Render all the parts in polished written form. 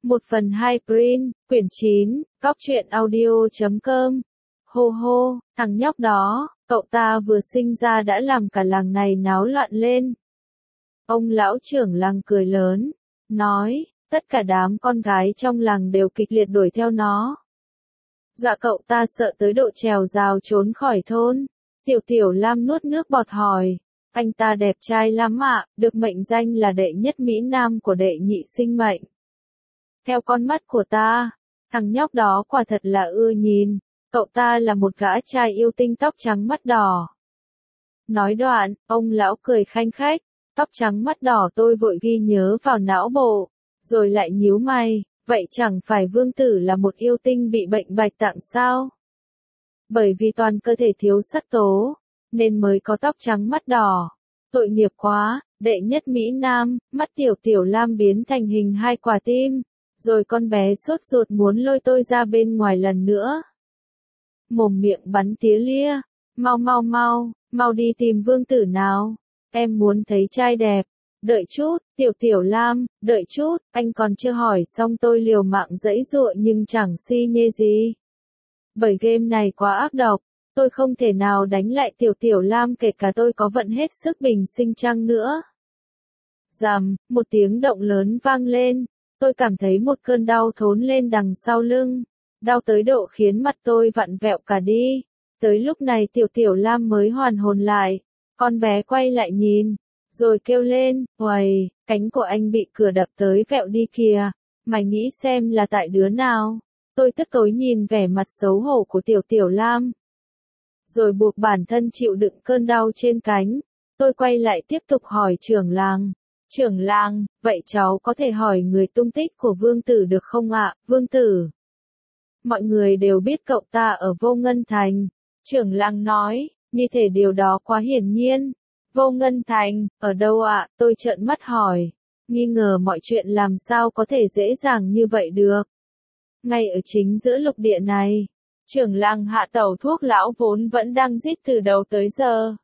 1/2 print, quyển 9, Cóc truyện audio.com. Hô hô, thằng nhóc đó, cậu ta vừa sinh ra đã làm cả làng này náo loạn lên. Ông lão trưởng làng cười lớn, nói, tất cả đám con gái trong làng đều kịch liệt đuổi theo nó. Dạ cậu ta sợ tới độ trèo rào trốn khỏi thôn. Tiểu Lam nuốt nước bọt hỏi, anh ta đẹp trai lắm ạ, được mệnh danh là đệ nhất Mỹ Nam của đệ nhị sinh mệnh. Theo con mắt của ta, thằng nhóc đó quả thật là ưa nhìn, cậu ta là một gã trai yêu tinh tóc trắng mắt đỏ. Nói đoạn, ông lão cười khanh khách, tóc trắng mắt đỏ tôi vội ghi nhớ vào não bộ, rồi lại nhíu mày, vậy chẳng phải Vương Tử là một yêu tinh bị bệnh bạch tạng sao? Bởi vì toàn cơ thể thiếu sắc tố, nên mới có tóc trắng mắt đỏ. Tội nghiệp quá, đệ nhất Mỹ Nam, mắt Tiểu Lam biến thành hình hai quả tim, rồi con bé sốt ruột muốn lôi tôi ra bên ngoài lần nữa. Mồm miệng bắn tía lia, mau đi tìm Vương Tử nào, em muốn thấy trai đẹp. Đợi chút, Tiểu Lam, đợi chút, anh còn chưa hỏi xong tôi liều mạng giãy giụa nhưng chẳng si nhê gì. Bởi game này quá ác độc, tôi không thể nào đánh lại Tiểu Lam kể cả tôi có vận hết sức bình sinh chăng nữa. Rầm, một tiếng động lớn vang lên, tôi cảm thấy một cơn đau thốn lên đằng sau lưng, đau tới độ khiến mặt tôi vặn vẹo cả đi. Tới lúc này Tiểu Lam mới hoàn hồn lại, con bé quay lại nhìn, rồi kêu lên, uầy, cánh của anh bị cửa đập tới vẹo đi kìa, mày nghĩ xem là tại đứa nào? Tôi tức tối nhìn vẻ mặt xấu hổ của Tiểu Lam, rồi buộc bản thân chịu đựng cơn đau trên cánh. Tôi quay lại tiếp tục hỏi trưởng làng, vậy cháu có thể hỏi người tung tích của Vương Tử được không ạ? Vương Tử. Mọi người đều biết cậu ta ở Vô Ngân Thành. Trưởng làng nói, như thể điều đó quá hiển nhiên. Vô Ngân Thành, ở đâu ạ? Tôi trợn mắt hỏi, nghi ngờ mọi chuyện làm sao có thể dễ dàng như vậy được. Ngay ở chính giữa lục địa này, trưởng làng Hạ Tẩu Thuốc lão vốn vẫn đang rít từ đầu tới giờ.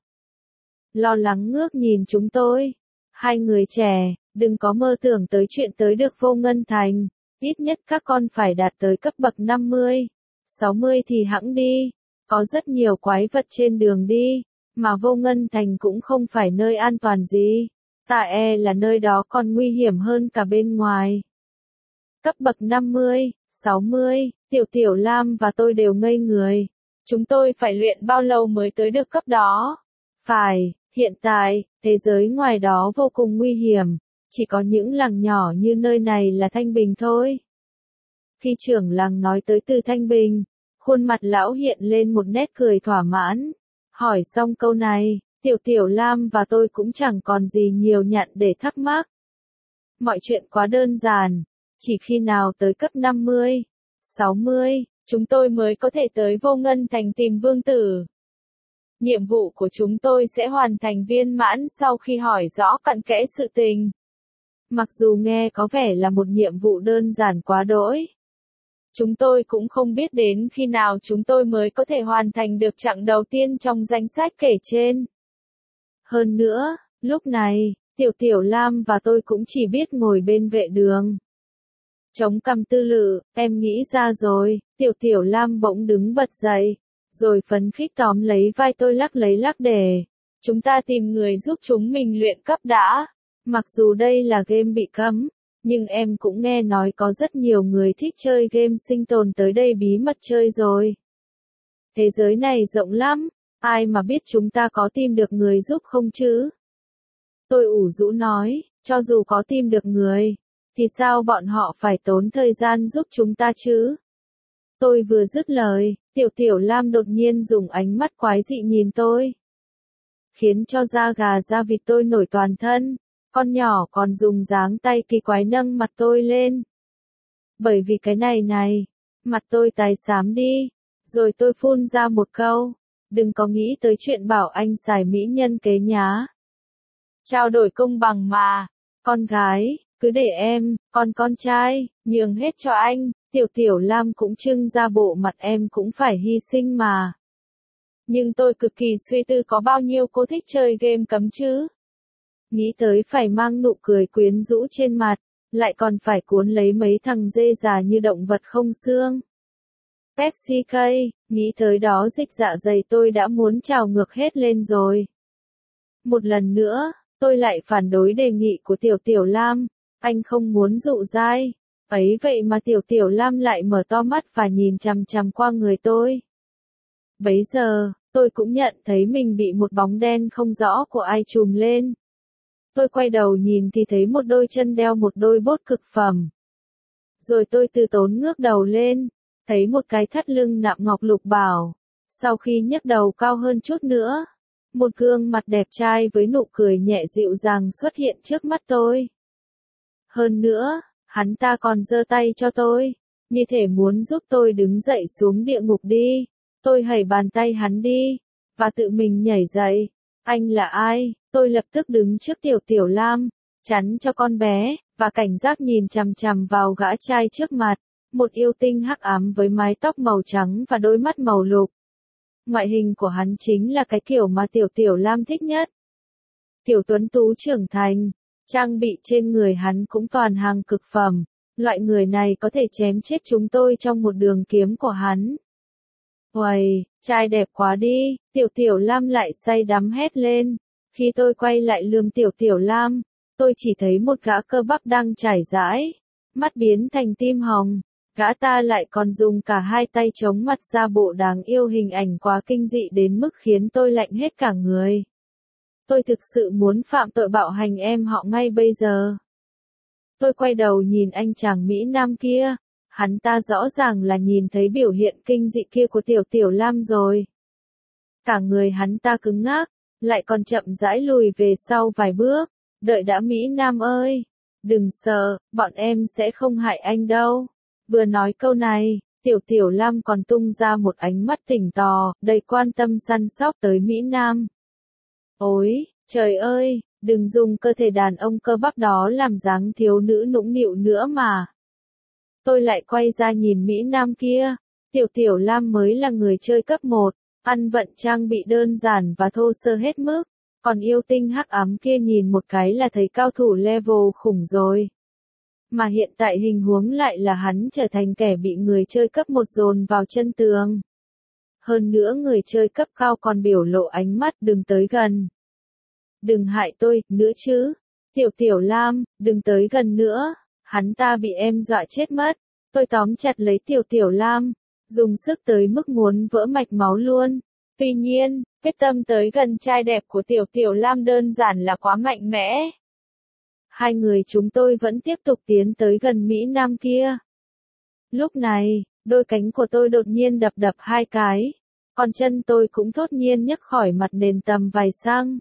Lo lắng ngước nhìn chúng tôi. Hai người trẻ, đừng có mơ tưởng tới chuyện tới được Vô Ngân Thành, ít nhất các con phải đạt tới cấp bậc 50, 60 thì hẵng đi. Có rất nhiều quái vật trên đường đi, mà Vô Ngân Thành cũng không phải nơi an toàn gì. Ta là nơi đó còn nguy hiểm hơn cả bên ngoài. Cấp bậc 50, 60, Tiểu Lam và tôi đều ngây người. Chúng tôi phải luyện bao lâu mới tới được cấp đó? Phải, hiện tại, thế giới ngoài đó vô cùng nguy hiểm, chỉ có những làng nhỏ như nơi này là Thanh Bình thôi. Khi trưởng làng nói tới từ Thanh Bình, khuôn mặt lão hiện lên một nét cười thỏa mãn. Hỏi xong câu này, Tiểu Lam và tôi cũng chẳng còn gì nhiều nhặn để thắc mắc. Mọi chuyện quá đơn giản, chỉ khi nào tới cấp 50, 60, chúng tôi mới có thể tới Vô Ngân Thành tìm Vương Tử. Nhiệm vụ của chúng tôi sẽ hoàn thành viên mãn sau khi hỏi rõ cặn kẽ sự tình. Mặc dù nghe có vẻ là một nhiệm vụ đơn giản quá đỗi, chúng tôi cũng không biết đến khi nào chúng tôi mới có thể hoàn thành được chặng đầu tiên trong danh sách kể trên. Hơn nữa, lúc này, Tiểu Lam và tôi cũng chỉ biết ngồi bên vệ đường. Chống cằm tư lự, em nghĩ ra rồi. Tiểu Lam bỗng đứng bật dậy, rồi phấn khích tóm lấy vai tôi lắc lấy lắc để. Chúng ta tìm người giúp chúng mình luyện cấp đã. Mặc dù đây là game bị cấm, nhưng em cũng nghe nói có rất nhiều người thích chơi game sinh tồn tới đây bí mật chơi rồi. Thế giới này rộng lắm, ai mà biết chúng ta có tìm được người giúp không chứ? Tôi ủ rũ nói, cho dù có tìm được người, thì sao bọn họ phải tốn thời gian giúp chúng ta chứ? Tôi vừa dứt lời, Tiểu Lam đột nhiên dùng ánh mắt quái dị nhìn tôi, khiến cho da gà da vịt tôi nổi toàn thân. Con nhỏ còn dùng dáng tay kỳ quái nâng mặt tôi lên. Bởi vì cái này, mặt tôi tái xám đi, rồi tôi phun ra một câu, đừng có nghĩ tới chuyện bảo anh xài mỹ nhân kế nhá. Trao đổi công bằng mà, con gái, cứ để em, con trai, nhường hết cho anh. Tiểu Lam cũng trưng ra bộ mặt em cũng phải hy sinh mà. Nhưng tôi cực kỳ suy tư có bao nhiêu cô thích chơi game cấm chứ. Nghĩ tới phải mang nụ cười quyến rũ trên mặt, lại còn phải cuốn lấy mấy thằng dê già như động vật không xương. Pepsi K, nghĩ tới đó dịch dạ dày tôi đã muốn trào ngược hết lên rồi. Một lần nữa, tôi lại phản đối đề nghị của Tiểu Tiểu Lam, anh không muốn dụ dai. Ấy vậy mà Tiểu Tiểu Lam lại mở to mắt và nhìn chằm chằm qua người tôi. Bấy giờ, tôi cũng nhận thấy mình bị một bóng đen không rõ của ai trùm lên. Tôi quay đầu nhìn thì thấy một đôi chân đeo một đôi bốt cực phẩm. Rồi tôi từ tốn ngước đầu lên, thấy một cái thắt lưng nạm ngọc lục bảo. Sau khi nhấc đầu cao hơn chút nữa, một gương mặt đẹp trai với nụ cười nhẹ dịu dàng xuất hiện trước mắt tôi. Hơn nữa, hắn ta còn giơ tay cho tôi, như thể muốn giúp tôi đứng dậy xuống địa ngục đi. Tôi hẩy bàn tay hắn đi, và tự mình nhảy dậy. Anh là ai? Tôi lập tức đứng trước Tiểu Tiểu Lam, chắn cho con bé, và cảnh giác nhìn chằm chằm vào gã trai trước mặt. Một yêu tinh hắc ám với mái tóc màu trắng và đôi mắt màu lục. Ngoại hình của hắn chính là cái kiểu mà Tiểu Tiểu Lam thích nhất. Tiểu tuấn tú trưởng thành, trang bị trên người hắn cũng toàn hàng cực phẩm. Loại người này có thể chém chết chúng tôi trong một đường kiếm của hắn. Uầy, trai đẹp quá đi, Tiểu Tiểu Lam lại say đắm hét lên. Khi tôi quay lại lườm Tiểu Tiểu Lam, tôi chỉ thấy một gã cơ bắp đang trải rãi, mắt biến thành tim hồng. Gã ta lại còn dùng cả hai tay chống mặt ra bộ đáng yêu, hình ảnh quá kinh dị đến mức khiến tôi lạnh hết cả người. Tôi thực sự muốn phạm tội bạo hành em họ ngay bây giờ. Tôi quay đầu nhìn anh chàng Mỹ Nam kia, hắn ta rõ ràng là nhìn thấy biểu hiện kinh dị kia của Tiểu Tiểu Lam rồi. Cả người hắn ta cứng ngắc, lại còn chậm rãi lùi về sau vài bước. Đợi đã Mỹ Nam ơi, đừng sợ, bọn em sẽ không hại anh đâu. Vừa nói câu này, Tiểu Tiểu Lam còn tung ra một ánh mắt tỉnh tò, đầy quan tâm săn sóc tới Mỹ Nam. Ôi, trời ơi, đừng dùng cơ thể đàn ông cơ bắp đó làm dáng thiếu nữ nũng nịu nữa mà. Tôi lại quay ra nhìn Mỹ Nam kia, Tiểu Tiểu Lam mới là người chơi cấp 1, ăn vận trang bị đơn giản và thô sơ hết mức, còn yêu tinh hắc ám kia nhìn một cái là thấy cao thủ level khủng rồi. Mà hiện tại hình huống lại là hắn trở thành kẻ bị người chơi cấp 1 dồn vào chân tường. Hơn nữa người chơi cấp cao còn biểu lộ ánh mắt đừng tới gần. Đừng hại tôi, nữa chứ. Tiểu Tiểu Lam, đừng tới gần nữa. Hắn ta bị em dọa chết mất. Tôi tóm chặt lấy Tiểu Tiểu Lam, dùng sức tới mức muốn vỡ mạch máu luôn. Tuy nhiên, quyết tâm tới gần trai đẹp của Tiểu Tiểu Lam đơn giản là quá mạnh mẽ. Hai người chúng tôi vẫn tiếp tục tiến tới gần Mỹ Nam kia. Lúc này, đôi cánh của tôi đột nhiên đập đập hai cái, còn chân tôi cũng thốt nhiên nhấc khỏi mặt nền tầm vài xăng.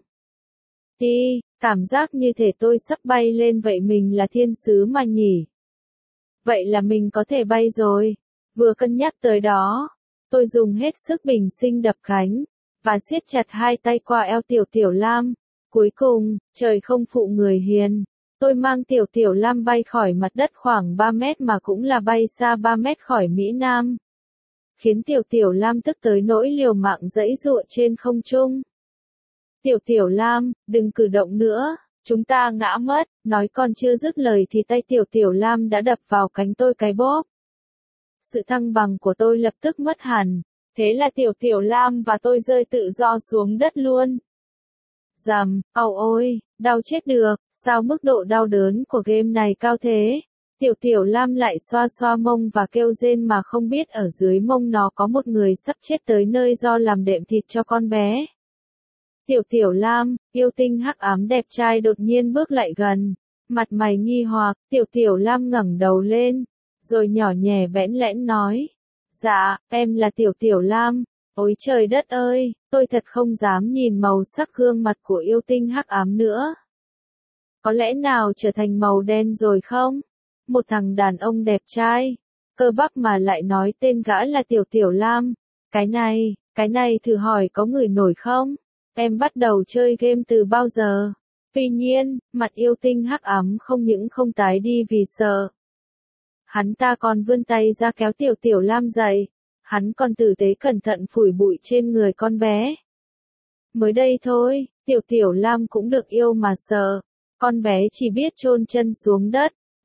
Cảm giác như thể tôi sắp bay lên vậy, mình là thiên sứ mà nhỉ? Vậy là mình có thể bay rồi. Vừa cân nhắc tới đó, tôi dùng hết sức bình sinh đập cánh, và siết chặt hai tay qua eo Tiểu Tiểu Lam. Cuối cùng, trời không phụ người hiền. Tôi mang Tiểu Tiểu Lam bay khỏi mặt đất khoảng 3 mét mà cũng là bay xa 3 mét khỏi Mỹ Nam. Khiến Tiểu Tiểu Lam tức tới nỗi liều mạng giãy giụa trên không trung. Tiểu Tiểu Lam, đừng cử động nữa, chúng ta ngã mất. Nói còn chưa dứt lời thì tay Tiểu Tiểu Lam đã đập vào cánh tôi cái bóp. Sự thăng bằng của tôi lập tức mất hẳn. Thế là Tiểu Tiểu Lam và tôi rơi tự do xuống đất luôn. Rầm, ôi, đau chết được, sao mức độ đau đớn của game này cao thế? Tiểu Tiểu Lam lại xoa xoa mông và kêu rên mà không biết ở dưới mông nó có một người sắp chết tới nơi do làm đệm thịt cho con bé. Tiểu Tiểu Lam, yêu tinh hắc ám đẹp trai đột nhiên bước lại gần, mặt mày nghi hoặc. Tiểu Tiểu Lam ngẩng đầu lên, rồi nhỏ nhẹ bẽn lẽn nói, dạ, em là Tiểu Tiểu Lam. Ôi trời đất ơi, tôi thật không dám nhìn màu sắc gương mặt của yêu tinh hắc ám nữa. Có lẽ nào trở thành màu đen rồi không? Một thằng đàn ông đẹp trai, cơ bắp mà lại nói tên gã là Tiểu Tiểu Lam. Cái này thử hỏi có người nổi không? Em bắt đầu chơi game từ bao giờ? Tuy nhiên, mặt yêu tinh hắc ám không những không tái đi vì sợ. Hắn ta còn vươn tay ra kéo Tiểu Tiểu Lam dậy. Hắn còn tử tế cẩn thận phủi bụi trên người con bé. Mới đây thôi, Tiểu Tiểu Lam cũng được yêu mà sợ. Con bé chỉ biết chôn chân xuống đất.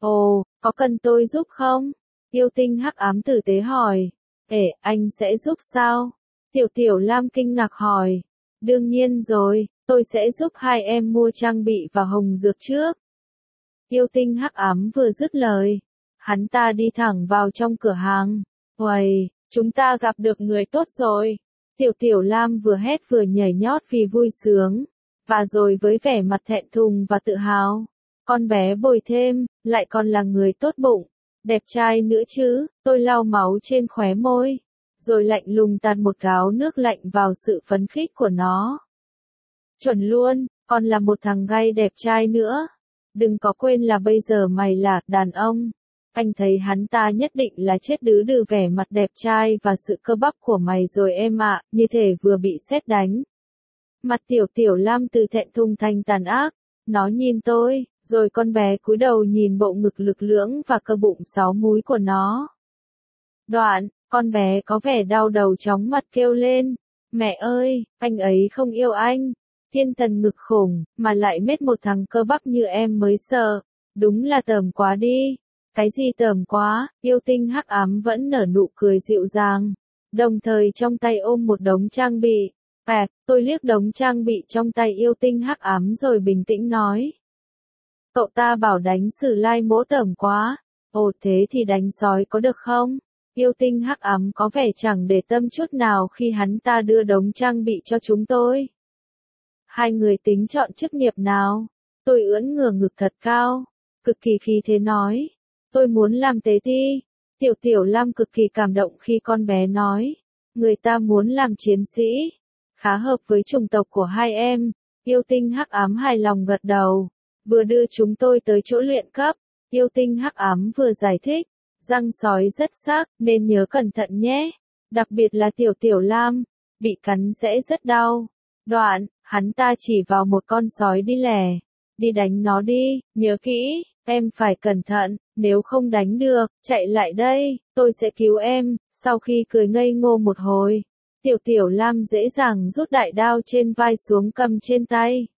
Ồ, có cần tôi giúp không? Yêu tinh hắc ám tử tế hỏi. Anh sẽ giúp sao? Tiểu Tiểu Lam kinh ngạc hỏi. Đương nhiên rồi, tôi sẽ giúp hai em mua trang bị và hồng dược trước. Yêu tinh hắc ám vừa dứt lời, hắn ta đi thẳng vào trong cửa hàng. Uầy, chúng ta gặp được người tốt rồi. Tiểu Tiểu Lam vừa hét vừa nhảy nhót vì vui sướng, và rồi với vẻ mặt thẹn thùng và tự hào. Con bé bồi thêm, lại còn là người tốt bụng, đẹp trai nữa chứ. Tôi lau máu trên khóe môi, rồi lạnh lùng tạt một gáo nước lạnh vào sự phấn khích của nó. Chuẩn luôn, còn là một thằng gay đẹp trai nữa. Đừng có quên là bây giờ mày là đàn ông. Anh thấy hắn ta nhất định là chết đứ đừ vẻ mặt đẹp trai và sự cơ bắp của mày rồi em ạ, như thể vừa bị sét đánh. Mặt Tiểu Tiểu Lam từ thẹn thùng thành tàn ác. Nó nhìn tôi, rồi con bé cúi đầu nhìn bộ ngực lực lưỡng và cơ bụng 6 múi của nó. Đoạn, con bé có vẻ đau đầu chóng mặt kêu lên. Mẹ ơi, anh ấy không yêu anh. Thiên thần ngực khủng, mà lại mết một thằng cơ bắp như em mới sợ. Đúng là tởm quá đi. Cái gì tởm quá? Yêu tinh hắc ám vẫn nở nụ cười dịu dàng, đồng thời trong tay ôm một đống trang bị. Tôi liếc đống trang bị trong tay yêu tinh hắc ám rồi bình tĩnh nói. Cậu ta bảo đánh Sử Lai Mỗ tởm quá. Ồ thế thì đánh sói có được không? Yêu tinh hắc ám có vẻ chẳng để tâm chút nào khi hắn ta đưa đống trang bị cho chúng tôi. Hai người tính chọn chức nghiệp nào? Tôi ưỡn ngửa ngực thật cao, cực kỳ khí thế nói. Tôi muốn làm tế ti. Tiểu Tiểu Lam cực kỳ cảm động khi con bé nói. Người ta muốn làm chiến sĩ. Khá hợp với chủng tộc của hai em. Yêu tinh hắc ám hài lòng gật đầu. Vừa đưa chúng tôi tới chỗ luyện cấp. Yêu tinh hắc ám vừa giải thích. Răng sói rất sắc, nên nhớ cẩn thận nhé. Đặc biệt là Tiểu Tiểu Lam. Bị cắn sẽ rất đau. Đoạn, hắn ta chỉ vào một con sói đi lẻ. Đi đánh nó đi, nhớ kỹ, em phải cẩn thận, nếu không đánh được, chạy lại đây, tôi sẽ cứu em. Sau khi cười ngây ngô một hồi, Tiểu Tiểu Lam dễ dàng rút đại đao trên vai xuống cầm trên tay.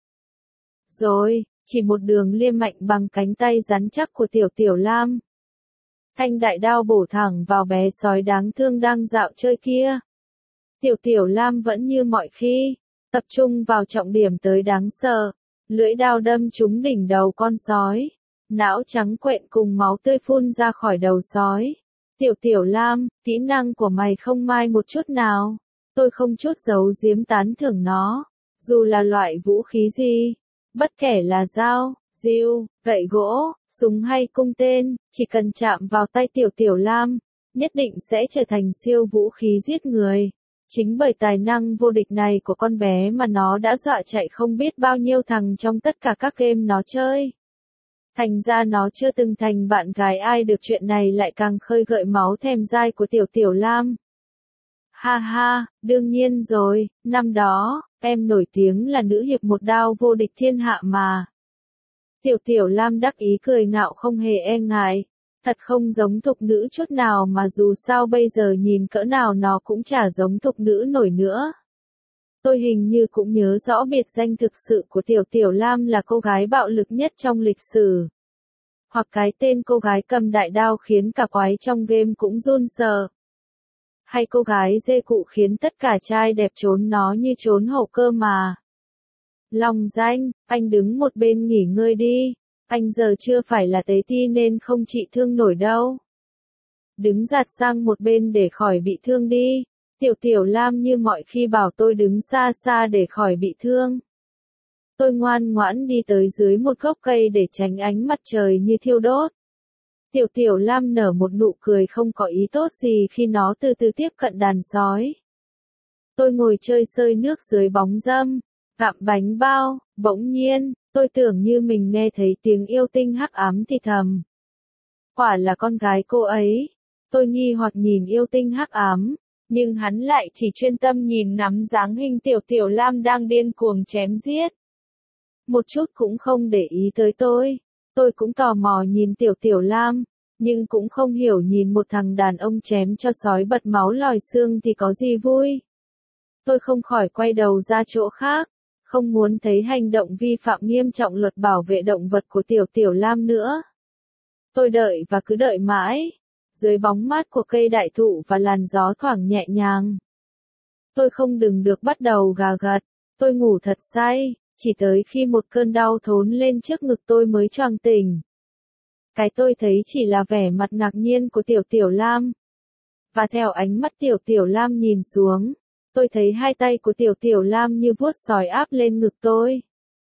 Rồi, chỉ một đường liêm mạnh bằng cánh tay rắn chắc của Tiểu Tiểu Lam. Thanh đại đao bổ thẳng vào bé sói đáng thương đang dạo chơi kia. Tiểu Tiểu Lam vẫn như mọi khi, tập trung vào trọng điểm tới đáng sợ. Lưỡi đao đâm trúng đỉnh đầu con sói. Não trắng quện cùng máu tươi phun ra khỏi đầu sói. Tiểu Tiểu Lam, kỹ năng của mày không mai một chút nào. Tôi không chút giấu giếm tán thưởng nó. Dù là loại vũ khí gì, bất kể là dao, rìu, gậy gỗ, súng hay cung tên, chỉ cần chạm vào tay Tiểu Tiểu Lam, nhất định sẽ trở thành siêu vũ khí giết người. Chính bởi tài năng vô địch này của con bé mà nó đã dọa chạy không biết bao nhiêu thằng trong tất cả các game nó chơi. Thành ra nó chưa từng thành bạn gái ai được, chuyện này lại càng khơi gợi máu thèm dai của Tiểu Tiểu Lam. Ha ha, đương nhiên rồi, năm đó, em nổi tiếng là nữ hiệp một đao vô địch thiên hạ mà. Tiểu Tiểu Lam đắc ý cười ngạo không hề e ngại. Thật không giống thục nữ chút nào mà dù sao bây giờ nhìn cỡ nào nó cũng chả giống thục nữ nổi nữa. Tôi hình như cũng nhớ rõ biệt danh thực sự của Tiểu Tiểu Lam là cô gái bạo lực nhất trong lịch sử. Hoặc cái tên cô gái cầm đại đao khiến cả quái trong game cũng run sợ. Hay cô gái dê cụ khiến tất cả trai đẹp trốn nó như trốn hổ cơ mà. Lòng danh, anh đứng một bên nghỉ ngơi đi. Anh giờ chưa phải là tế ti nên không trị thương nổi đâu. Đứng giạt sang một bên để khỏi bị thương đi. Tiểu Tiểu Lam như mọi khi bảo tôi đứng xa xa để khỏi bị thương. Tôi ngoan ngoãn đi tới dưới một gốc cây để tránh ánh mặt trời như thiêu đốt. Tiểu Tiểu Lam nở một nụ cười không có ý tốt gì khi nó từ từ tiếp cận đàn sói. Tôi ngồi chơi sơi nước dưới bóng râm, gặm bánh bao, bỗng nhiên, tôi tưởng như mình nghe thấy tiếng yêu tinh hắc ám thì thầm. Quả là con gái cô ấy. Tôi nghi hoặc nhìn yêu tinh hắc ám, nhưng hắn lại chỉ chuyên tâm nhìn ngắm dáng hình Tiểu Tiểu Lam đang điên cuồng chém giết. Một chút cũng không để ý tới tôi. Tôi cũng tò mò nhìn Tiểu Tiểu Lam, nhưng cũng không hiểu nhìn một thằng đàn ông chém cho sói bật máu lòi xương thì có gì vui. Tôi không khỏi quay đầu ra chỗ khác, không muốn thấy hành động vi phạm nghiêm trọng luật bảo vệ động vật của Tiểu Tiểu Lam nữa. Tôi đợi và cứ đợi mãi, dưới bóng mát của cây đại thụ và làn gió thoảng nhẹ nhàng. Tôi không dừng được bắt đầu gà gật, tôi ngủ thật say, chỉ tới khi một cơn đau thốn lên trước ngực tôi mới choàng tỉnh. Cái tôi thấy chỉ là vẻ mặt ngạc nhiên của Tiểu Tiểu Lam. Và theo ánh mắt Tiểu Tiểu Lam nhìn xuống, tôi thấy hai tay của Tiểu Tiểu Lam như vuốt sỏi áp lên ngực tôi.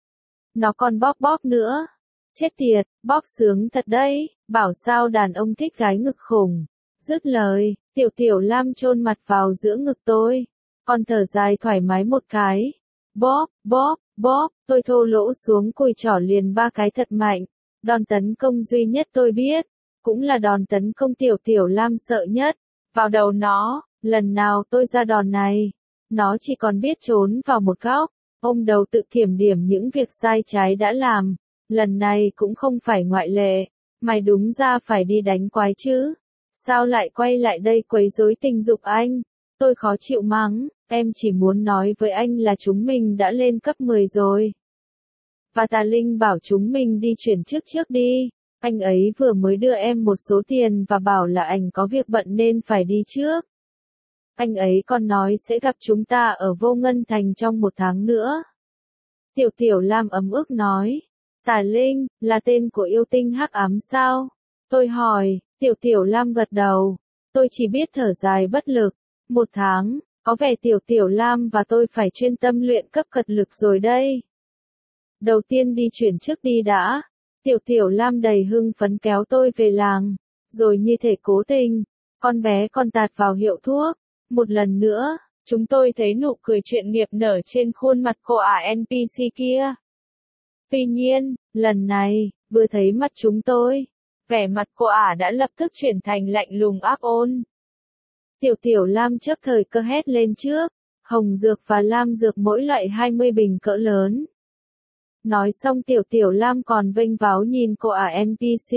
Nó còn bóp bóp nữa. Chết tiệt, bóp sướng thật đấy, bảo sao đàn ông thích gái ngực khủng. Dứt lời, Tiểu Tiểu Lam chôn mặt vào giữa ngực tôi, còn thở dài thoải mái một cái. Bóp, bóp, bóp, tôi thô lỗ xuống cùi trỏ liền 3 cái thật mạnh. Đòn tấn công duy nhất tôi biết, cũng là đòn tấn công Tiểu Tiểu Lam sợ nhất. Vào đầu nó, lần nào tôi ra đòn này, nó chỉ còn biết trốn vào một góc, ôm đầu tự kiểm điểm những việc sai trái đã làm. Lần này cũng không phải ngoại lệ, mày đúng ra phải đi đánh quái chứ. Sao lại quay lại đây quấy rối tình dục anh? Tôi khó chịu mắng, em chỉ muốn nói với anh là chúng mình đã lên cấp 10 rồi. Và Tà Linh bảo chúng mình đi chuyển chức trước đi. Anh ấy vừa mới đưa em một số tiền và bảo là anh có việc bận nên phải đi trước. Anh ấy còn nói sẽ gặp chúng ta ở Vô Ngân Thành trong 1 tháng nữa. Tiểu Tiểu Lam ấm ức nói. Tà Linh, là tên của yêu tinh hắc ám sao? Tôi hỏi, Tiểu Tiểu Lam gật đầu. Tôi chỉ biết thở dài bất lực. 1 tháng, có vẻ Tiểu Tiểu Lam và tôi phải chuyên tâm luyện cấp cật lực rồi đây. Đầu tiên đi chuyển chức đi đã. Tiểu Tiểu Lam đầy hưng phấn kéo tôi về làng. Rồi như thể cố tình, con bé còn tạt vào hiệu thuốc. Một lần nữa, chúng tôi thấy nụ cười chuyện nghiệp nở trên khuôn mặt cô NPC kia. Tuy nhiên, lần này, vừa thấy mặt chúng tôi, vẻ mặt cô đã lập tức chuyển thành lạnh lùng ác ôn. Tiểu Tiểu Lam trước thời cơ hét lên trước, hồng dược và lam dược mỗi loại 20 bình cỡ lớn. Nói xong Tiểu Tiểu Lam còn vênh váo nhìn cô NPC.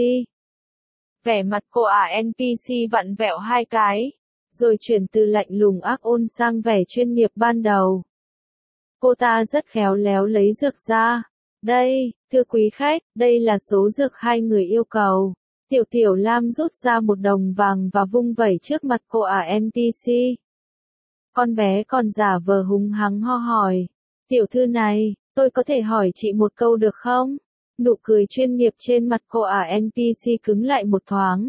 Vẻ mặt cô NPC vặn vẹo 2 cái, rồi chuyển từ lạnh lùng ác ôn sang vẻ chuyên nghiệp ban đầu. Cô ta rất khéo léo lấy dược ra. Đây, thưa quý khách, đây là số dược hai người yêu cầu. Tiểu Tiểu Lam rút ra 1 đồng vàng và vung vẩy trước mặt cô NPC. Con bé còn giả vờ hung hăng ho hỏi. Tiểu thư này, tôi có thể hỏi chị một câu được không? Nụ cười chuyên nghiệp trên mặt cô NPC cứng lại một thoáng.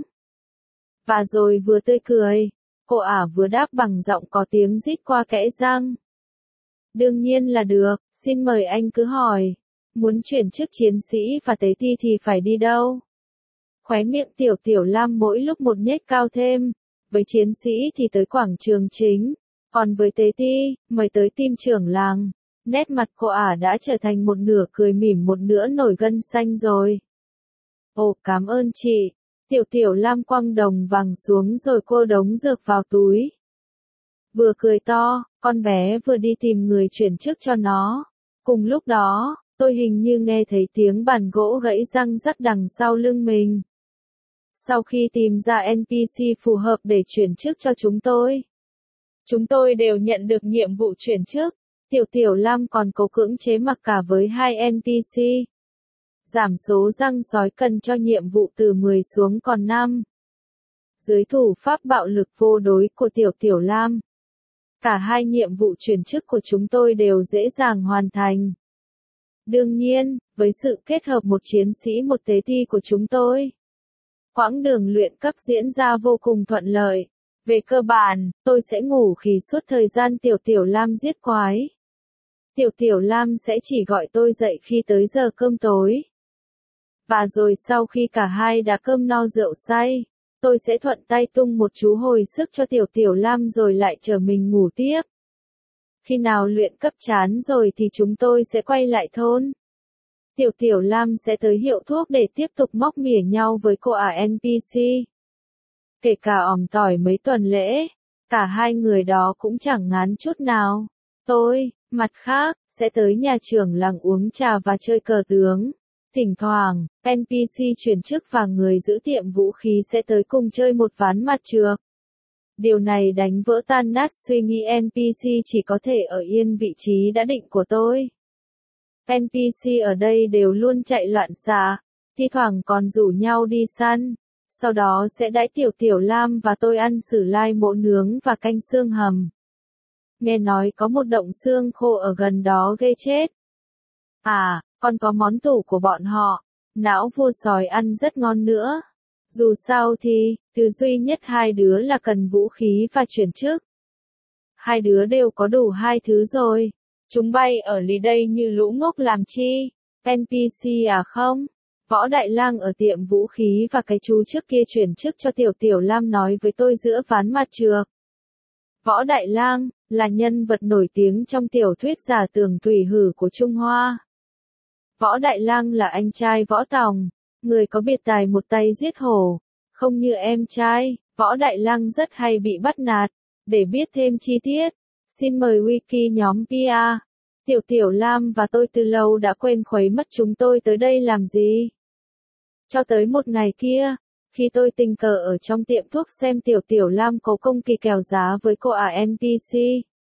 Và rồi vừa tươi cười, cô vừa đáp bằng giọng có tiếng rít qua kẽ răng. Đương nhiên là được, xin mời anh cứ hỏi. Muốn chuyển chức chiến sĩ và tế ti thì phải đi đâu? Khóe miệng Tiểu Tiểu Lam mỗi lúc một nhếch cao thêm. Với chiến sĩ thì tới quảng trường chính. Còn với tế ti, mời tới tim trưởng làng. Nét mặt cô đã trở thành một nửa cười mỉm một nửa nổi gân xanh rồi. Ồ, cảm ơn chị. Tiểu Tiểu Lam quăng đồng vàng xuống rồi cô đống dược vào túi. Vừa cười to, con bé vừa đi tìm người chuyển chức cho nó. Cùng lúc đó, tôi hình như nghe thấy tiếng bàn gỗ gãy răng rắc đằng sau lưng mình. Sau khi tìm ra NPC phù hợp để chuyển chức cho chúng tôi đều nhận được nhiệm vụ chuyển chức. Tiểu Tiểu Lam còn cố cưỡng chế mặc cả với 2 NPC. Giảm số răng sói cần cho nhiệm vụ từ 10 xuống còn 5. Dưới thủ pháp bạo lực vô đối của Tiểu Tiểu Lam, cả 2 nhiệm vụ chuyển chức của chúng tôi đều dễ dàng hoàn thành. Đương nhiên, với sự kết hợp một chiến sĩ một tế ti của chúng tôi, quãng đường luyện cấp diễn ra vô cùng thuận lợi. Về cơ bản, tôi sẽ ngủ khỉ suốt thời gian Tiểu Tiểu Lam giết quái. Tiểu Tiểu Lam sẽ chỉ gọi tôi dậy khi tới giờ cơm tối. Và rồi sau khi cả hai đã cơm no rượu say, tôi sẽ thuận tay tung một chú hồi sức cho Tiểu Tiểu Lam rồi lại chở mình ngủ tiếp. Khi nào luyện cấp chán rồi thì chúng tôi sẽ quay lại thôn. Tiểu Tiểu Lam sẽ tới hiệu thuốc để tiếp tục móc mỉa nhau với cô NPC. Kể cả ỏm tỏi mấy tuần lễ, cả 2 người đó cũng chẳng ngán chút nào. Tôi, mặt khác, sẽ tới nhà trưởng làng uống trà và chơi cờ tướng. Thỉnh thoảng, NPC chuyển chức và người giữ tiệm vũ khí sẽ tới cùng chơi một ván mặt trược. Điều này đánh vỡ tan nát suy nghĩ NPC chỉ có thể ở yên vị trí đã định của tôi. NPC ở đây đều luôn chạy loạn xạ, thi thoảng còn rủ nhau đi săn, sau đó sẽ đãi Tiểu Tiểu Lam và tôi ăn Sử Lai Mỗ nướng và canh xương hầm. Nghe nói có một động xương khô ở gần đó ghê chết. À, còn có món tủ của bọn họ, não vua sói ăn rất ngon nữa. Dù sao thì, thứ duy nhất hai đứa là cần vũ khí và chuyển chức. Hai đứa đều có đủ hai thứ rồi. Chúng bay ở lì đây như lũ ngốc làm chi? NPC à không? Võ Đại Lang ở tiệm vũ khí và cái chú trước kia chuyển chức cho Tiểu Tiểu Lam nói với tôi giữa ván mặt trược. Võ Đại Lang là nhân vật nổi tiếng trong tiểu thuyết Giả Tưởng Thủy Hử của Trung Hoa. Võ Đại Lang là anh trai Võ Tòng, người có biệt tài một tay giết hổ. Không như em trai, Võ Đại Lang rất hay bị bắt nạt. Để biết thêm chi tiết, xin mời wiki nhóm PR. Tiểu Tiểu Lam và tôi từ lâu đã quên khuấy mất chúng tôi tới đây làm gì. Cho tới một ngày kia, khi tôi tình cờ ở trong tiệm thuốc xem Tiểu Tiểu Lam có công kỳ kèo giá với cô NPC.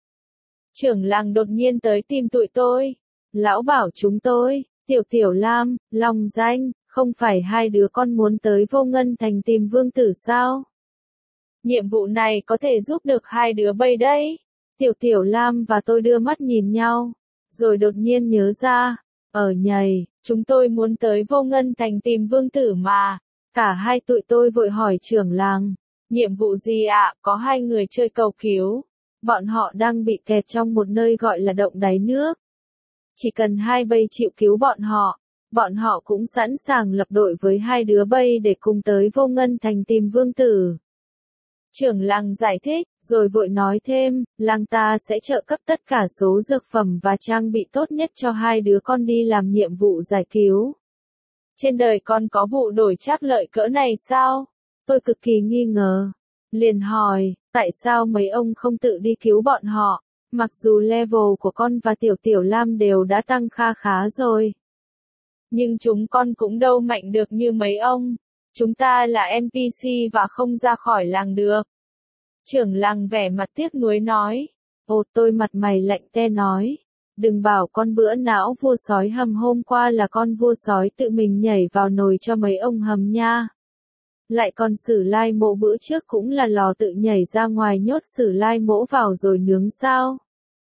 Trưởng làng đột nhiên tới tìm tụi tôi. Lão bảo chúng tôi, Tiểu Tiểu Lam, Long Danh, không phải hai đứa con muốn tới Vô Ngân Thành tìm vương tử sao? Nhiệm vụ này có thể giúp được hai đứa bay đấy. Tiểu Tiểu Lam và tôi đưa mắt nhìn nhau, rồi đột nhiên nhớ ra, nhầy, chúng tôi muốn tới Vô Ngân Thành tìm vương tử mà. Cả hai tụi tôi vội hỏi trưởng làng, nhiệm vụ gì ạ? Có hai người chơi cầu cứu. Bọn họ đang bị kẹt trong một nơi gọi là động đáy nước. Chỉ cần hai bay chịu cứu bọn họ cũng sẵn sàng lập đội với hai đứa bay để cùng tới Vô Ngân Thành tìm vương tử. Trưởng làng giải thích, rồi vội nói thêm, làng ta sẽ trợ cấp tất cả số dược phẩm và trang bị tốt nhất cho hai đứa con đi làm nhiệm vụ giải cứu. Trên đời còn có vụ đổi trác lợi cỡ này sao? Tôi cực kỳ nghi ngờ. Liền hỏi, tại sao mấy ông không tự đi cứu bọn họ, mặc dù level của con và Tiểu Tiểu Lam đều đã tăng kha khá rồi. Nhưng chúng con cũng đâu mạnh được như mấy ông. Chúng ta là NPC và không ra khỏi làng được. Trưởng làng vẻ mặt tiếc nuối nói. Tôi mặt mày lạnh te nói. Đừng bảo con bữa não vua sói hầm hôm qua là con vua sói tự mình nhảy vào nồi cho mấy ông hầm nha. Lại còn Sử Lai Mỗ bữa trước cũng là lò tự nhảy ra ngoài nhốt Sử Lai Mỗ vào rồi nướng sao?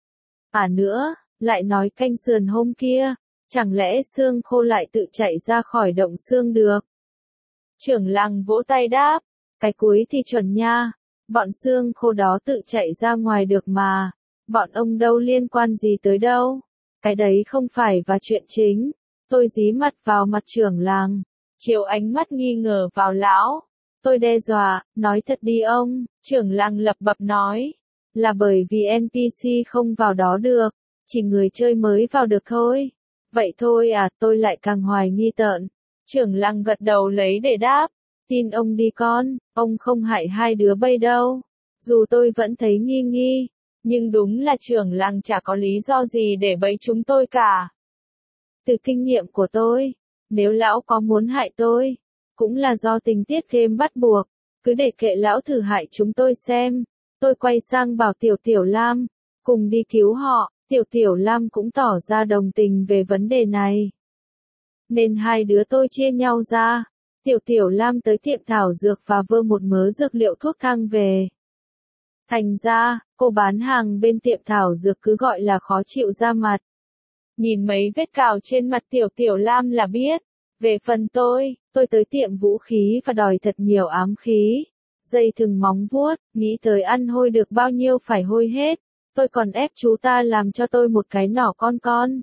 À nữa, lại nói canh sườn hôm kia, chẳng lẽ xương khô lại tự chạy ra khỏi động xương được? Trưởng làng vỗ tay đáp, cái cuối thì chuẩn nha, bọn xương khô đó tự chạy ra ngoài được mà, bọn ông đâu liên quan gì tới đâu, cái đấy không phải và chuyện chính. Tôi dí mặt vào mặt trưởng làng, chiếu ánh mắt nghi ngờ vào lão. Tôi đe dọa, nói thật đi ông. Trưởng làng lập bập nói, là bởi vì NPC không vào đó được, chỉ người chơi mới vào được thôi. Vậy thôi à, tôi lại càng hoài nghi tợn. Trưởng làng gật đầu lấy để đáp, tin ông đi con, ông không hại hai đứa bay đâu. Dù tôi vẫn thấy nghi nghi, nhưng đúng là trưởng làng chả có lý do gì để bẫy chúng tôi cả. Từ kinh nghiệm của tôi, nếu lão có muốn hại tôi, cũng là do tình tiết game bắt buộc, cứ để kệ lão thử hại chúng tôi xem. Tôi quay sang bảo Tiểu Tiểu Lam, cùng đi cứu họ. Tiểu Tiểu Lam cũng tỏ ra đồng tình về vấn đề này. Nên hai đứa tôi chia nhau ra. Tiểu Tiểu Lam tới tiệm thảo dược và vơ một mớ dược liệu thuốc thang về. Thành ra, cô bán hàng bên tiệm thảo dược cứ gọi là khó chịu ra mặt. Nhìn mấy vết cào trên mặt Tiểu Tiểu Lam là biết. Về phần tôi tới tiệm vũ khí và đòi thật nhiều ám khí, dây thừng móng vuốt, nghĩ tới ăn hôi được bao nhiêu phải hôi hết. Tôi còn ép chú ta làm cho tôi một cái nỏ con.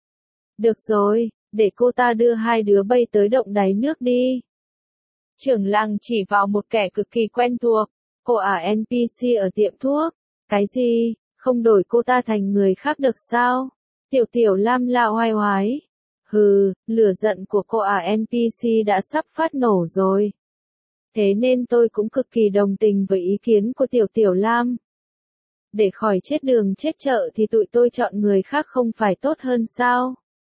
Được rồi, để cô ta đưa hai đứa bay tới động đáy nước đi. Trưởng làng chỉ vào một kẻ cực kỳ quen thuộc. Cô NPC ở tiệm thuốc. Cái gì, không đổi cô ta thành người khác được sao? Tiểu Tiểu Lam la oai oái. Hừ, lửa giận của cô NPC đã sắp phát nổ rồi. Thế nên tôi cũng cực kỳ đồng tình với ý kiến của Tiểu Tiểu Lam. Để khỏi chết đường chết chợ thì tụi tôi chọn người khác không phải tốt hơn sao?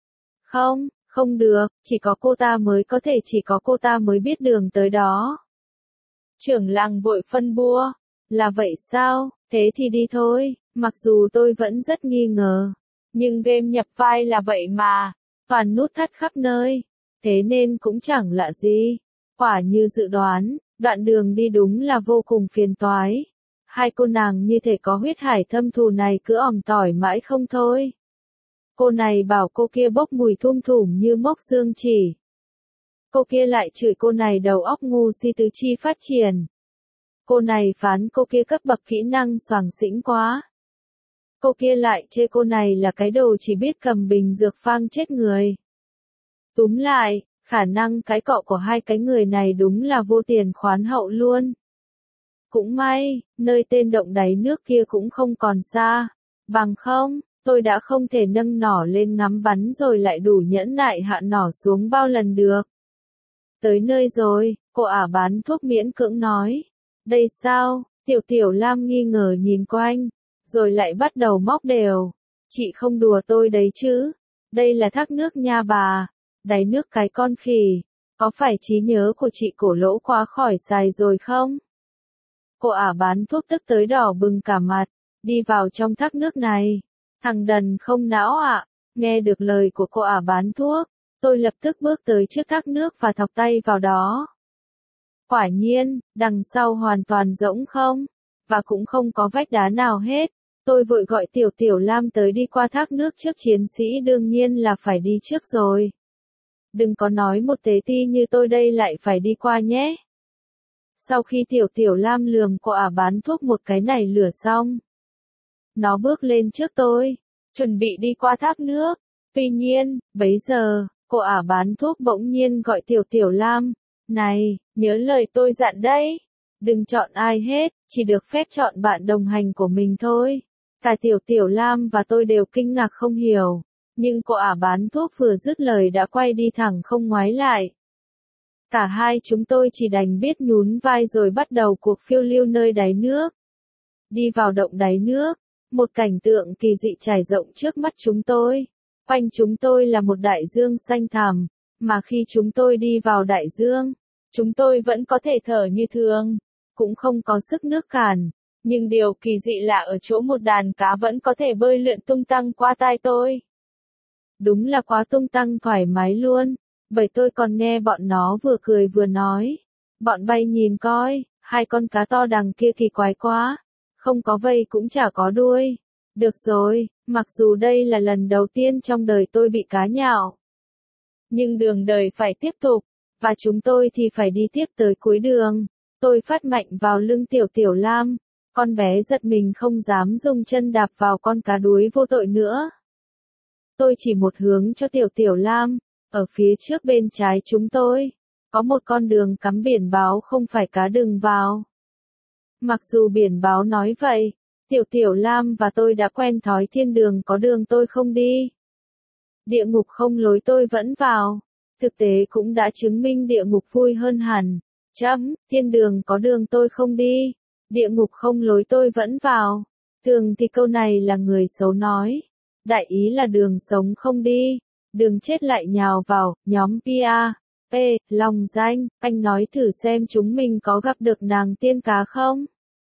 Không được, chỉ có cô ta mới biết đường tới đó. Trưởng làng vội phân bua, là vậy sao, thế thì đi thôi, mặc dù tôi vẫn rất nghi ngờ. Nhưng game nhập vai là vậy mà, toàn nút thắt khắp nơi. thế nên cũng chẳng lạ gì. Quả như dự đoán, đoạn đường đi đúng là vô cùng phiền toái. Hai cô nàng như thể có huyết hải thâm thù này cứ ỏm tỏi mãi không thôi. Cô này bảo cô kia bốc mùi thum thủm như mốc xương chỉ. Cô kia lại chửi cô này đầu óc ngu si tứ chi phát triển. Cô này phán cô kia cấp bậc kỹ năng xoàng xĩnh quá. Cô kia lại chê cô này là cái đồ chỉ biết cầm bình dược phang chết người. Túm lại, khả năng cái cọ của hai cái người này đúng là vô tiền khoán hậu luôn. Cũng may, nơi tên động đáy nước kia cũng không còn xa. Bằng không, tôi đã không thể nâng nỏ lên ngắm bắn rồi lại đủ nhẫn nại hạ nỏ xuống bao lần được. Tới nơi rồi, cô ả bán thuốc miễn cưỡng nói. Đây sao? Tiểu Tiểu Lam nghi ngờ nhìn quanh, rồi lại bắt đầu móc đều. Chị không đùa tôi đấy chứ? Đây là thác nước nha bà. Đáy nước cái con khỉ. Có phải trí nhớ của chị cổ lỗ quá khỏi xài rồi không? Cô ả bán thuốc tức tới đỏ bừng cả mặt. Đi vào trong thác nước này. Thằng đần không não ạ. Nghe được lời của cô ả bán thuốc, tôi lập tức bước tới trước thác nước và thọc tay vào đó. Quả nhiên, đằng sau hoàn toàn rỗng không, và cũng không có vách đá nào hết. Tôi vội gọi Tiểu Tiểu Lam tới đi qua thác nước trước, chiến sĩ đương nhiên là phải đi trước rồi. Đừng có nói một tế ti như tôi đây lại phải đi qua nhé. Sau khi Tiểu Tiểu Lam lườm cô ả bán thuốc một cái này lửa xong, nó bước lên trước tôi, chuẩn bị đi qua thác nước. Tuy nhiên, bấy giờ, cô ả bán thuốc bỗng nhiên gọi Tiểu Tiểu Lam. Này, nhớ lời tôi dặn đấy. Đừng chọn ai hết, chỉ được phép chọn bạn đồng hành của mình thôi. Cả Tiểu Tiểu Lam và tôi đều kinh ngạc không hiểu. Nhưng cô ả bán thuốc vừa dứt lời đã quay đi thẳng không ngoái lại. Cả hai chúng tôi chỉ đành biết nhún vai rồi bắt đầu cuộc phiêu lưu nơi đáy nước. Đi vào động đáy nước, một cảnh tượng kỳ dị trải rộng trước mắt chúng tôi. Quanh chúng tôi là một đại dương xanh thẳm, mà khi chúng tôi đi vào đại dương, chúng tôi vẫn có thể thở như thường, cũng không có sức nước cản. Nhưng điều kỳ dị lạ ở chỗ một đàn cá vẫn có thể bơi lượn tung tăng qua tai tôi. Đúng là quá tung tăng thoải mái luôn, bởi tôi còn nghe bọn nó vừa cười vừa nói. Bọn bay nhìn coi, hai con cá to đằng kia kỳ quái quá, không có vây cũng chả có đuôi. Được rồi, mặc dù đây là lần đầu tiên trong đời tôi bị cá nhạo, nhưng đường đời phải tiếp tục, và chúng tôi thì phải đi tiếp tới cuối đường. Tôi phát mạnh vào lưng Tiểu Tiểu Lam, con bé giật mình không dám dùng chân đạp vào con cá đuối vô tội nữa. Tôi chỉ một hướng cho Tiểu Tiểu Lam, ở phía trước bên trái chúng tôi, có một con đường cắm biển báo không phải cá đừng vào. Mặc dù biển báo nói vậy, Tiểu Tiểu Lam và tôi đã quen thói thiên đường có đường tôi không đi. Địa ngục không lối tôi vẫn vào. Thực tế cũng đã chứng minh địa ngục vui hơn hẳn. Thiên đường có đường tôi không đi. Địa ngục không lối tôi vẫn vào. Thường thì câu này là người xấu nói. Đại ý là đường sống không đi. Đường chết lại nhào vào, nhóm P, lòng danh, anh nói thử xem chúng mình có gặp được nàng tiên cá không?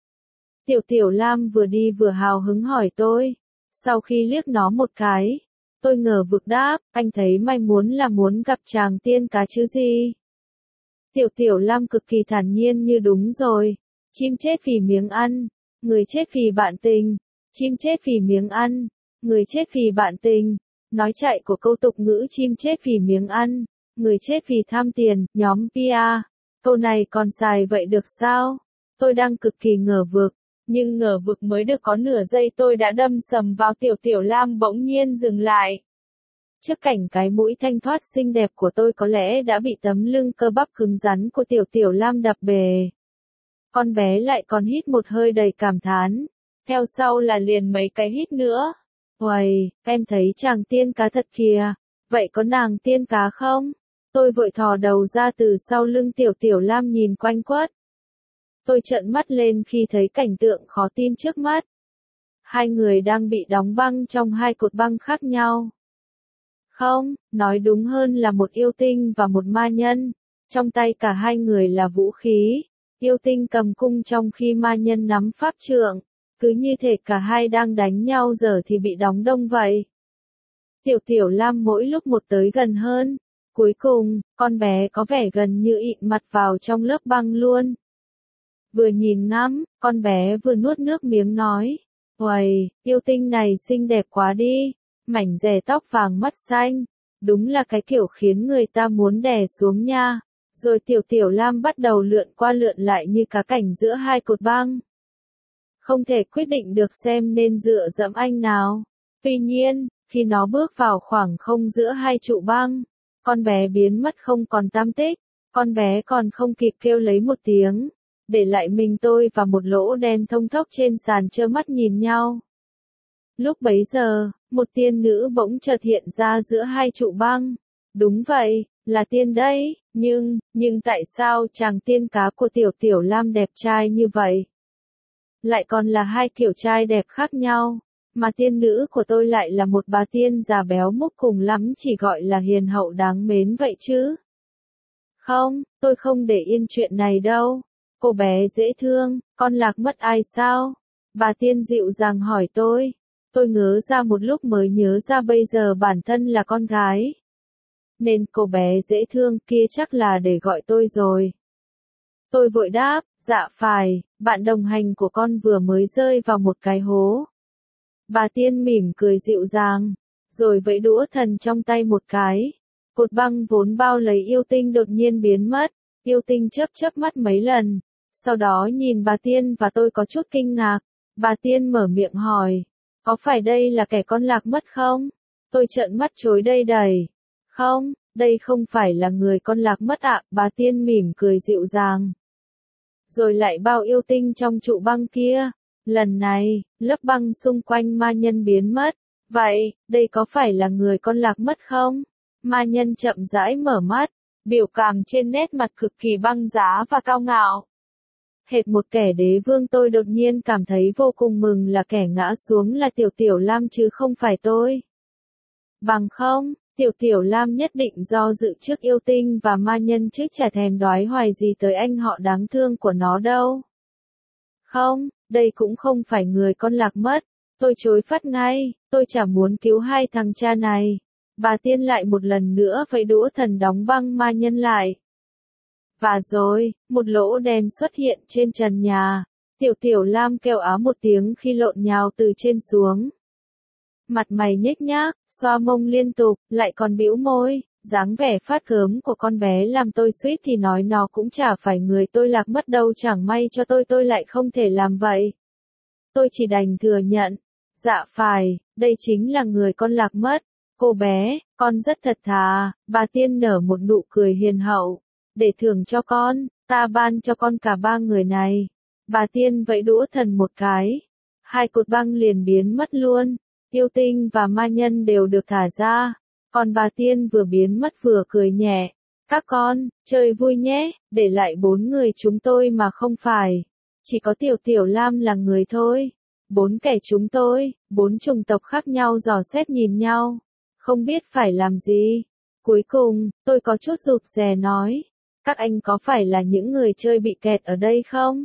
Tiểu Tiểu Lam vừa đi vừa hào hứng hỏi tôi. Sau khi liếc nó một cái, tôi ngờ vực đáp, anh thấy may muốn là muốn gặp chàng tiên cá chứ gì? Tiểu Tiểu Lam cực kỳ thản nhiên như đúng rồi. Chim chết vì miếng ăn, người chết vì bạn tình. Chim chết vì miếng ăn, người chết vì bạn tình. Nói chạy của câu tục ngữ chim chết vì miếng ăn, người chết vì tham tiền, nhóm Pia. Câu này còn xài vậy được sao? Tôi đang cực kỳ ngờ vực. Nhưng ngờ vực mới được có nửa giây tôi đã đâm sầm vào Tiểu Tiểu Lam bỗng nhiên dừng lại. Trước cảnh cái mũi thanh thoát xinh đẹp của tôi có lẽ đã bị tấm lưng cơ bắp cứng rắn của Tiểu Tiểu Lam đập bề. Con bé lại còn hít một hơi đầy cảm thán. Theo sau là liền mấy cái hít nữa. Uầy, em thấy chàng tiên cá thật kìa. Vậy có nàng tiên cá không? Tôi vội thò đầu ra từ sau lưng Tiểu Tiểu Lam nhìn quanh quất. Tôi trợn mắt lên khi thấy cảnh tượng khó tin trước mắt. Hai người đang bị đóng băng trong hai cột băng khác nhau. Không, nói đúng hơn là một yêu tinh và một ma nhân. Trong tay cả hai người là vũ khí. Yêu tinh cầm cung trong khi ma nhân nắm pháp trượng. Cứ như thể cả hai đang đánh nhau giờ thì bị đóng đông vậy. Tiểu Tiểu Lam mỗi lúc một tới gần hơn. Cuối cùng, con bé có vẻ gần như ịn mặt vào trong lớp băng luôn. Vừa nhìn ngắm, con bé vừa nuốt nước miếng nói. Uầy, yêu tinh này xinh đẹp quá đi, mảnh rẻ tóc vàng mắt xanh, đúng là cái kiểu khiến người ta muốn đè xuống nha. Rồi Tiểu Lam bắt đầu lượn qua lượn lại như cá cảnh giữa hai cột băng. Không thể quyết định được xem nên dựa dẫm anh nào. Tuy nhiên, khi nó bước vào khoảng không giữa hai trụ băng, con bé biến mất không còn tăm tích, con bé còn không kịp kêu lấy một tiếng, để lại mình tôi và một lỗ đen thông thốc trên sàn trơ mắt nhìn nhau. Lúc bấy giờ, một tiên nữ bỗng chợt hiện ra giữa hai trụ băng. Đúng vậy, là tiên đấy, nhưng tại sao chàng tiên cá của Tiểu Lam đẹp trai như vậy? Lại còn là hai kiểu trai đẹp khác nhau, mà tiên nữ của tôi lại là một bà tiên già béo múc cùng lắm chỉ gọi là hiền hậu đáng mến vậy chứ. Không, tôi không để yên chuyện này đâu. Cô bé dễ thương, con lạc mất ai sao? Bà tiên dịu dàng hỏi tôi. Tôi ngớ ra một lúc mới nhớ ra bây giờ bản thân là con gái. Nên cô bé dễ thương kia chắc là để gọi tôi rồi. Tôi vội đáp, dạ phải, bạn đồng hành của con vừa mới rơi vào một cái hố. Bà tiên mỉm cười dịu dàng, rồi vẫy đũa thần trong tay một cái. Cột băng vốn bao lấy yêu tinh đột nhiên biến mất, yêu tinh chớp mắt mấy lần, sau đó nhìn bà tiên và tôi có chút kinh ngạc. Bà tiên mở miệng hỏi, có phải đây là kẻ con lạc mất không? Tôi trợn mắt chối đây đầy. Không, đây không phải là người con lạc mất ạ, bà tiên mỉm cười dịu dàng. Rồi lại bao yêu tinh trong trụ băng kia. Lần này, lớp băng xung quanh ma nhân biến mất. Vậy, đây có phải là người con lạc mất không? Ma nhân chậm rãi mở mắt, biểu cảm trên nét mặt cực kỳ băng giá và cao ngạo. Hệt một kẻ đế vương tôi đột nhiên cảm thấy vô cùng mừng là kẻ ngã xuống là Tiểu Lam chứ không phải tôi. Bằng không, Tiểu Lam nhất định do dự trước yêu tinh và ma nhân chứ chả thèm đoái hoài gì tới anh họ đáng thương của nó đâu. Không, đây cũng không phải người con lạc mất. Tôi chối phát ngay, tôi chả muốn cứu hai thằng cha này. Bà tiên lại một lần nữa vẫy đũa thần đóng băng ma nhân lại. Và rồi, một lỗ đen xuất hiện trên trần nhà. Tiểu Lam kêu á một tiếng khi lộn nhào từ trên xuống. Mặt mày nhếch nhác, xoa mông liên tục, lại còn bĩu môi, dáng vẻ phát cớm của con bé làm tôi suýt thì nói nó cũng chả phải người tôi lạc mất đâu, chẳng may cho tôi lại không thể làm vậy. Tôi chỉ đành thừa nhận, dạ phải, đây chính là người con lạc mất. Cô bé, con rất thật thà, bà tiên nở một nụ cười hiền hậu. Để thưởng cho con, ta ban cho con cả ba người này. Bà tiên vẫy đũa thần một cái. Hai cột băng liền biến mất luôn. Yêu tinh và ma nhân đều được thả ra. Còn bà tiên vừa biến mất vừa cười nhẹ. Các con, chơi vui nhé, để lại 4 người chúng tôi mà không phải. Chỉ có Tiểu Lam là người thôi. 4 kẻ chúng tôi, 4 chủng tộc khác nhau dò xét nhìn nhau. Không biết phải làm gì. Cuối cùng, tôi có chút rụt rè nói. Các anh có phải là những người chơi bị kẹt ở đây không?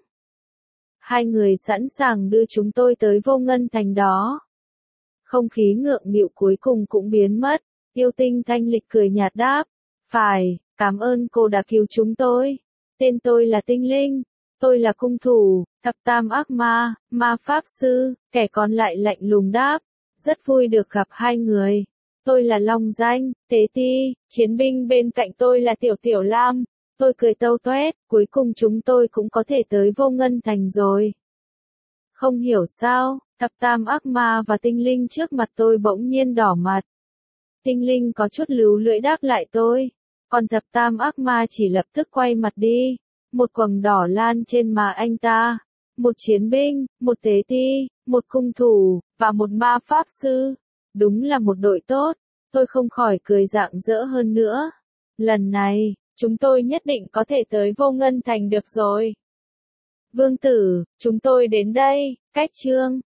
Hai người sẵn sàng đưa chúng tôi tới Vô Ngân Thành đó. Không khí ngượng nghịu cuối cùng cũng biến mất. Yêu tinh thanh lịch cười nhạt đáp. Phải, cảm ơn cô đã cứu chúng tôi. Tên tôi là Tinh Linh. Tôi là cung thủ, thập tam ác ma, ma pháp sư. Kẻ còn lại lạnh lùng đáp. Rất vui được gặp hai người. Tôi là Long Danh, Tế Ti, chiến binh bên cạnh tôi là Tiểu Lam. Tôi cười tâu toét, cuối cùng chúng tôi cũng có thể tới Vô Ngân Thành rồi. Không hiểu sao, thập tam ác ma và Tinh Linh trước mặt tôi bỗng nhiên đỏ mặt. Tinh Linh có chút líu lưỡi đáp lại tôi, còn thập tam ác ma chỉ lập tức quay mặt đi. Một quầng đỏ lan trên má anh ta. Một chiến binh, một tế ti, một cung thủ, và một ma pháp sư. Đúng là một đội tốt, tôi không khỏi cười rạng rỡ hơn nữa. Lần này, chúng tôi nhất định có thể tới Vô Ngân Thành được rồi. Vương tử, chúng tôi đến đây, cách chương.